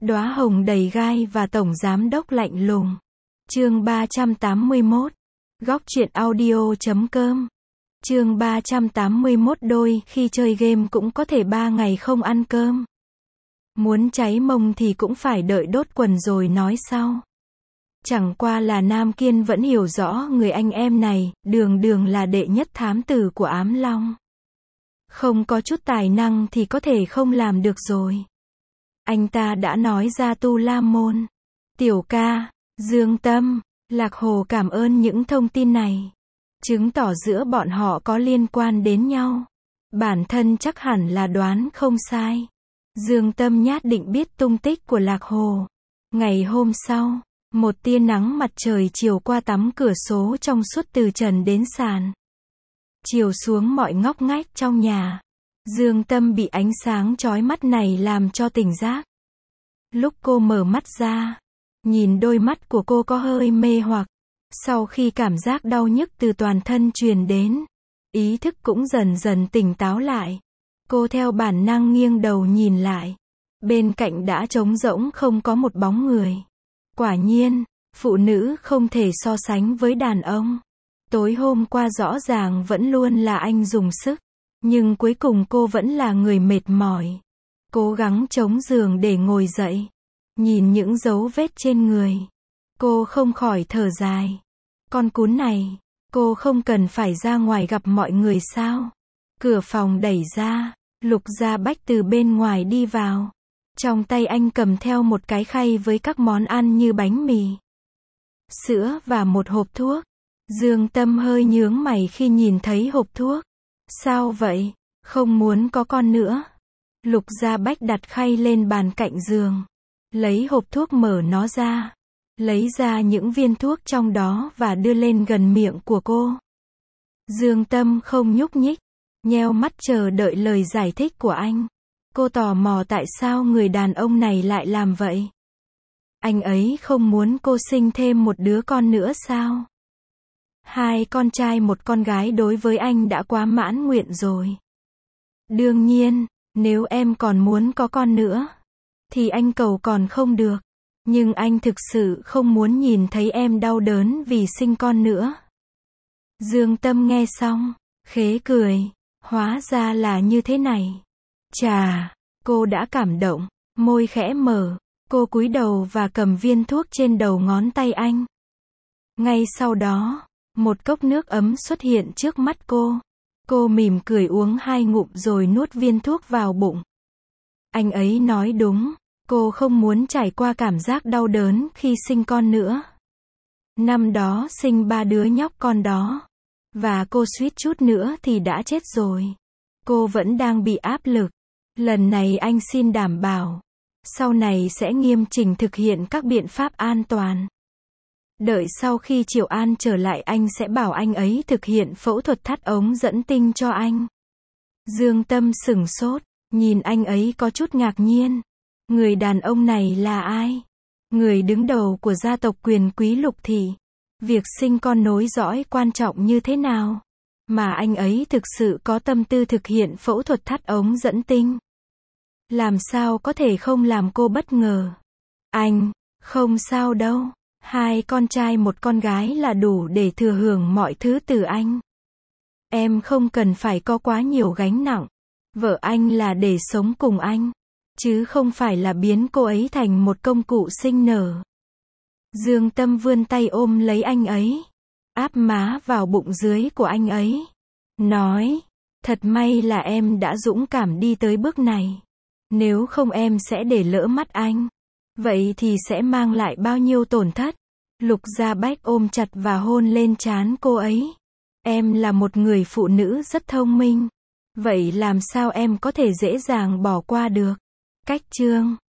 Đóa hồng đầy gai và tổng giám đốc lạnh lùng. Chương 381. Góc truyện audio.com. Chương 381. Đôi khi chơi game cũng có thể 3 ngày không ăn cơm. Muốn cháy mông thì cũng phải đợi đốt quần rồi nói sau. Chẳng qua là Nam Kiên vẫn hiểu rõ người anh em này, đường là đệ nhất thám tử của Ám Long. Không có chút tài năng thì có thể không làm được rồi. Anh ta đã nói ra Tu La Môn. Tiểu ca, Dương Tâm, Lạc Hồ cảm ơn những thông tin này. Chứng tỏ giữa bọn họ có liên quan đến nhau. Bản thân chắc hẳn là đoán không sai. Dương Tâm nhát định biết tung tích của Lạc Hồ. Ngày hôm sau, một tia nắng mặt trời chiều qua tấm cửa sổ trong suốt từ trần đến sàn. Chiều xuống mọi ngóc ngách trong nhà. Dương Tâm bị ánh sáng chói mắt này làm cho tỉnh giác. Lúc cô mở mắt ra, nhìn đôi mắt của cô có hơi mê hoặc. Sau khi cảm giác đau nhức từ toàn thân truyền đến, ý thức cũng dần dần tỉnh táo lại. Cô theo bản năng nghiêng đầu nhìn lại. Bên cạnh đã trống rỗng không có một bóng người. Quả nhiên, phụ nữ không thể so sánh với đàn ông. Tối hôm qua rõ ràng vẫn luôn là anh dùng sức. Nhưng cuối cùng cô vẫn là người mệt mỏi. Cố gắng chống giường để ngồi dậy. Nhìn những dấu vết trên người. Cô không khỏi thở dài. Con cún này, cô không cần phải ra ngoài gặp mọi người sao? Cửa phòng đẩy ra, Lục Gia Bách từ bên ngoài đi vào. Trong tay anh cầm theo một cái khay với các món ăn như bánh mì, sữa và một hộp thuốc. Dương Tâm hơi nhướng mày khi nhìn thấy hộp thuốc. Sao vậy? Không muốn có con nữa. Lục Gia Bách đặt khay lên bàn cạnh giường. Lấy hộp thuốc mở nó ra. Lấy ra những viên thuốc trong đó và đưa lên gần miệng của cô. Dương Tâm không nhúc nhích. Nheo mắt chờ đợi lời giải thích của anh. Cô tò mò tại sao người đàn ông này lại làm vậy. Anh ấy không muốn cô sinh thêm một đứa con nữa sao? 2 con trai 1 con gái đối với anh đã quá mãn nguyện rồi. Đương nhiên, nếu em còn muốn có con nữa, thì anh cầu còn không được. Nhưng anh thực sự không muốn nhìn thấy em đau đớn vì sinh con nữa. Dương Tâm nghe xong, khế cười. Hóa ra là như thế này. Chà, cô đã cảm động. Môi khẽ mở. Cô cúi đầu và cầm viên thuốc trên đầu ngón tay anh. Ngay sau đó, một cốc nước ấm xuất hiện trước mắt cô. Cô mỉm cười uống 2 ngụm rồi nuốt viên thuốc vào bụng. Anh ấy nói đúng. Cô không muốn trải qua cảm giác đau đớn khi sinh con nữa. Năm đó sinh 3 đứa nhóc con đó. Và cô suýt chút nữa thì đã chết rồi. Cô vẫn đang bị áp lực. Lần này anh xin đảm bảo. Sau này sẽ nghiêm chỉnh thực hiện các biện pháp an toàn. Đợi sau khi Triệu An trở lại anh sẽ bảo anh ấy thực hiện phẫu thuật thắt ống dẫn tinh cho anh. Dương Tâm sửng sốt. Nhìn anh ấy có chút ngạc nhiên. Người đàn ông này là ai? Người đứng đầu của gia tộc quyền quý Lục Thị. Việc sinh con nối dõi quan trọng như thế nào? Mà anh ấy thực sự có tâm tư thực hiện phẫu thuật thắt ống dẫn tinh. Làm sao có thể không làm cô bất ngờ? Anh, không sao đâu. 2 con trai 1 con gái là đủ để thừa hưởng mọi thứ từ anh. Em không cần phải có quá nhiều gánh nặng. Vợ anh là để sống cùng anh. Chứ không phải là biến cô ấy thành một công cụ sinh nở. Dương Tâm vươn tay ôm lấy anh ấy. Áp má vào bụng dưới của anh ấy. Nói, thật may là em đã dũng cảm đi tới bước này. Nếu không em sẽ để lỡ mắt anh. Vậy thì sẽ mang lại bao nhiêu tổn thất. Lục Gia Bách ôm chặt và hôn lên trán cô ấy. Em là một người phụ nữ rất thông minh. Vậy làm sao em có thể dễ dàng bỏ qua được? Cách chương